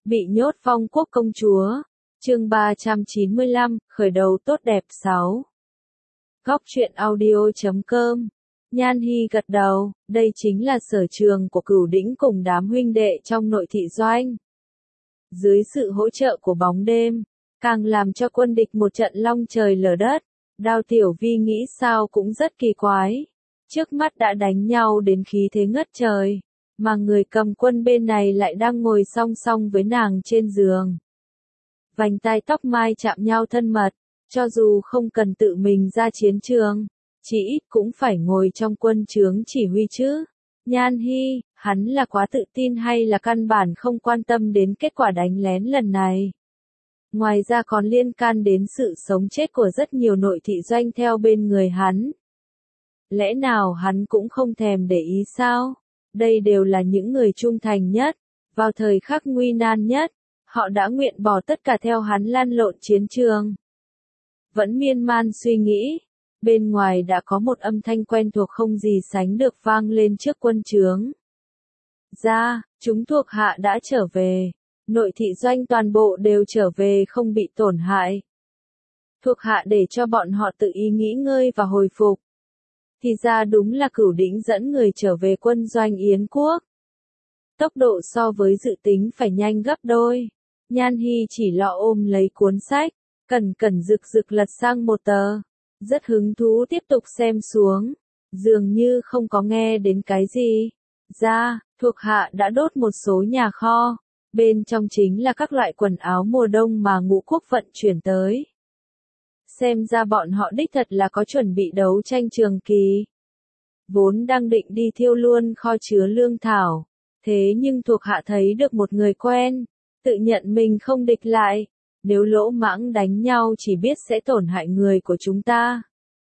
Bị nhốt phong quốc công chúa. Chương 395, khởi đầu tốt đẹp 6. Góc truyện audio.com. Nhan Hi gật đầu, đây chính là sở trường của Cửu Đỉnh cùng đám huynh đệ trong nội thị doanh. Dưới sự hỗ trợ của bóng đêm, càng làm cho quân địch một trận long trời lở đất. Đao Tiểu Vi nghĩ sao cũng rất kỳ quái. Trước mắt đã đánh nhau đến khí thế ngất trời, mà người cầm quân bên này lại đang ngồi song song với nàng trên giường. Vành tai tóc mai chạm nhau thân mật, cho dù không cần tự mình ra chiến trường, chỉ ít cũng phải ngồi trong quân trướng chỉ huy chứ. Nhan Hi, hắn là quá tự tin hay là căn bản không quan tâm đến kết quả đánh lén lần này? Ngoài ra còn liên can đến sự sống chết của rất nhiều nội thị doanh theo bên người hắn. Lẽ nào hắn cũng không thèm để ý sao? Đây đều là những người trung thành nhất, vào thời khắc nguy nan nhất, họ đã nguyện bỏ tất cả theo hắn lăn lộn chiến trường. Vẫn miên man suy nghĩ, bên ngoài đã có một âm thanh quen thuộc không gì sánh được vang lên trước quân trướng. Ra, chúng thuộc hạ đã trở về, nội thị doanh toàn bộ đều trở về không bị tổn hại. Thuộc hạ để cho bọn họ tự ý nghỉ ngơi và hồi phục. Thì ra đúng là Cửu Đỉnh dẫn người trở về quân doanh Yến Quốc. Tốc độ so với dự tính phải nhanh gấp đôi. Nhan Hi chỉ lo ôm lấy cuốn sách, cẩn cẩn rực rực lật sang một tờ. Rất hứng thú tiếp tục xem xuống, dường như không có nghe đến cái gì. Ra, thuộc hạ đã đốt một số nhà kho, bên trong chính là các loại quần áo mùa đông mà Ngũ Quốc vận chuyển tới. Xem ra bọn họ đích thật là có chuẩn bị đấu tranh trường kỳ. Vốn đang định đi thiêu luôn kho chứa lương thảo, thế nhưng thuộc hạ thấy được một người quen, tự nhận mình không địch lại, nếu lỗ mãng đánh nhau chỉ biết sẽ tổn hại người của chúng ta.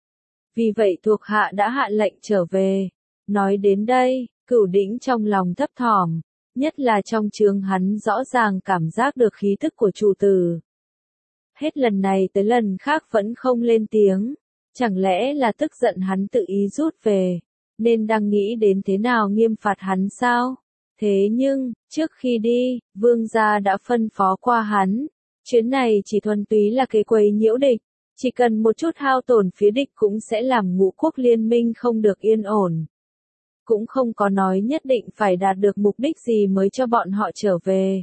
Vì vậy thuộc hạ đã hạ lệnh trở về. Nói đến đây, Cửu Đỉnh trong lòng thấp thỏm, nhất là trong trướng hắn rõ ràng cảm giác được khí tức của chủ tử. Hết lần này tới lần khác vẫn không lên tiếng, chẳng lẽ là tức giận hắn tự ý rút về, nên đang nghĩ đến thế nào nghiêm phạt hắn sao? Thế nhưng, trước khi đi, vương gia đã phân phó qua hắn, chuyến này chỉ thuần túy là kế quấy nhiễu địch, chỉ cần một chút hao tổn phía địch cũng sẽ làm Ngũ Quốc liên minh không được yên ổn. Cũng không có nói nhất định phải đạt được mục đích gì mới cho bọn họ trở về.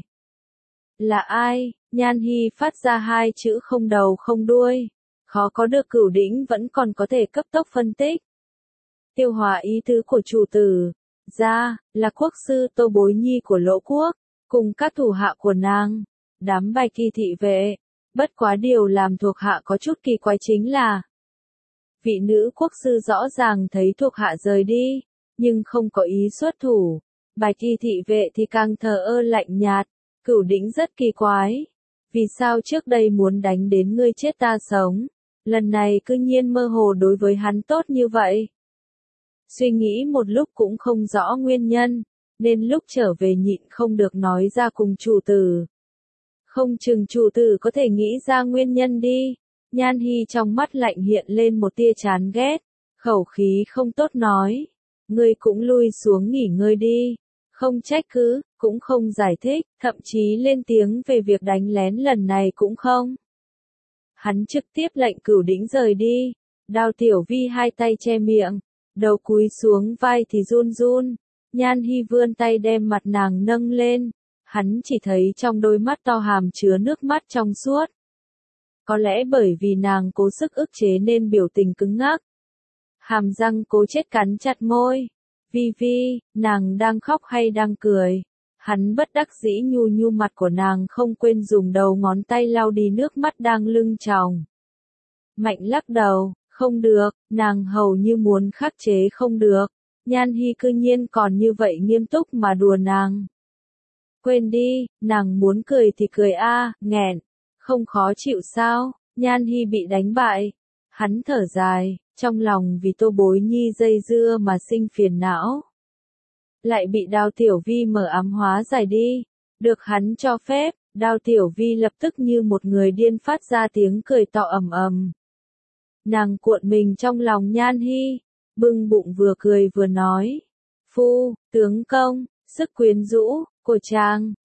Là ai? Nhan Hi phát ra hai chữ không đầu không đuôi. Khó có được Cửu Đỉnh vẫn còn có thể cấp tốc phân tích. Tiêu hóa ý tứ của chủ tử. Ra, là quốc sư Tô Bối Nhi của Lỗ Quốc, cùng các thủ hạ của nàng, đám Bạch Kỳ thị vệ. Bất quá điều làm thuộc hạ có chút kỳ quái chính là vị nữ quốc sư rõ ràng thấy thuộc hạ rời đi, nhưng không có ý xuất thủ. Bạch Kỳ thị vệ thì càng thờ ơ lạnh nhạt. Cửu Đỉnh rất kỳ quái. Vì sao trước đây muốn đánh đến ngươi chết ta sống, lần này cư nhiên mơ hồ đối với hắn tốt như vậy? Suy nghĩ một lúc cũng không rõ nguyên nhân, nên lúc trở về nhịn không được nói ra cùng chủ tử. Không chừng chủ tử có thể nghĩ ra nguyên nhân đi. Nhan Hi trong mắt lạnh hiện lên một tia chán ghét, khẩu khí không tốt nói. Ngươi cũng lui xuống nghỉ ngơi đi. Không trách cứ, cũng không giải thích, thậm chí lên tiếng về việc đánh lén lần này cũng không. Hắn trực tiếp lệnh Cửu Đỉnh rời đi. Đao Tiểu Vi hai tay che miệng, đầu cúi xuống vai thì run run. Nhan Hi vươn tay đem mặt nàng nâng lên. Hắn chỉ thấy trong đôi mắt to hàm chứa nước mắt trong suốt. Có lẽ bởi vì nàng cố sức ức chế nên biểu tình cứng ngắc. Hàm răng cố chết cắn chặt môi. Vi Vi, nàng đang khóc hay đang cười? Hắn bất đắc dĩ nhu nhu mặt của nàng không quên dùng đầu ngón tay lau đi nước mắt đang lưng tròng. Mạnh lắc đầu, không được, nàng hầu như muốn khắc chế không được. Nhan Hi cư nhiên còn như vậy nghiêm túc mà đùa nàng. Quên đi, nàng muốn cười thì cười a, nghẹn, không khó chịu sao? Nhan Hi bị đánh bại. Hắn thở dài, trong lòng vì Tô Bối Nhi dây dưa mà sinh phiền não. Lại bị Đao Tiểu Vi mở ám hóa giải đi. Được hắn cho phép, Đao Tiểu Vi lập tức như một người điên phát ra tiếng cười to ầm ầm. Nàng cuộn mình trong lòng Nhan Hi, bưng bụng vừa cười vừa nói. Phu, tướng công, sức quyến rũ của chàng,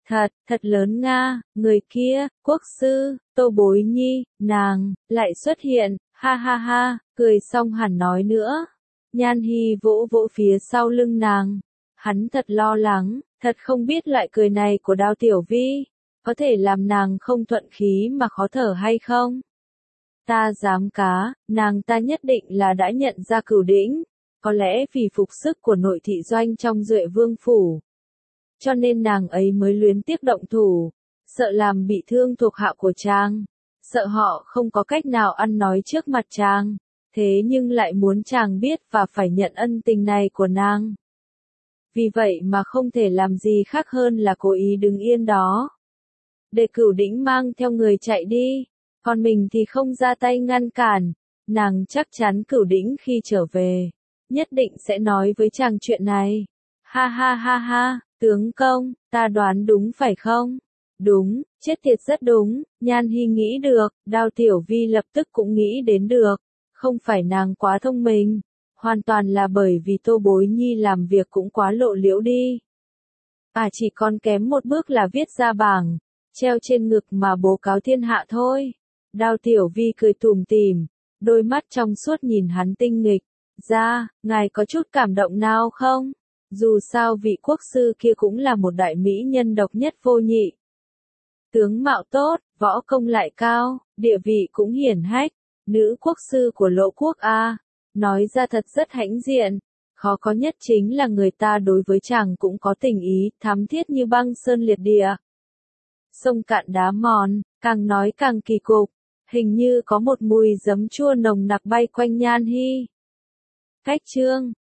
thật lớn Nga, người kia, quốc sư, Tô Bối Nhi, nàng, lại xuất hiện, ha ha ha, cười xong hẳn nói nữa. Nhan Hy vỗ vỗ phía sau lưng nàng, hắn thật lo lắng, thật không biết loại cười này của Đao Tiểu Vi, có thể làm nàng không thuận khí mà khó thở hay không? Ta dám cá, nàng ta nhất định là đã nhận ra Cửu Đỉnh, có lẽ vì phục sức của nội thị doanh trong Duệ Vương phủ. Cho nên nàng ấy mới luyến tiếc động thủ, sợ làm bị thương thuộc hạ của chàng, sợ họ không có cách nào ăn nói trước mặt chàng, thế nhưng lại muốn chàng biết và phải nhận ân tình này của nàng. Vì vậy mà không thể làm gì khác hơn là cố ý đứng yên đó. Để Cửu Đỉnh mang theo người chạy đi, còn mình thì không ra tay ngăn cản, nàng chắc chắn Cửu Đỉnh khi trở về, nhất định sẽ nói với chàng chuyện này. Ha ha ha ha, tướng công, ta đoán đúng phải không? Đúng, chết tiệt rất đúng, Nhan Hy nghĩ được, Đao Tiểu Vi lập tức cũng nghĩ đến được, không phải nàng quá thông minh, hoàn toàn là bởi vì Tô Bối Nhi làm việc cũng quá lộ liễu đi. Chỉ còn kém một bước là viết ra bảng, treo trên ngực mà bố cáo thiên hạ thôi. Đao Tiểu Vi cười tủm tỉm, đôi mắt trong suốt nhìn hắn tinh nghịch. Ngài có chút cảm động nào không? Dù sao vị quốc sư kia cũng là một đại mỹ nhân độc nhất vô nhị. Tướng mạo tốt, võ công lại cao, địa vị cũng hiển hách, nữ quốc sư của Lộ quốc a, nói ra thật rất hãnh diện. Khó có nhất chính là người ta đối với chàng cũng có tình ý, thắm thiết như băng sơn liệt địa. Sông cạn đá mòn, càng nói càng kỳ cục, hình như có một mùi giấm chua nồng nặc bay quanh Nhan Hy. Cách chương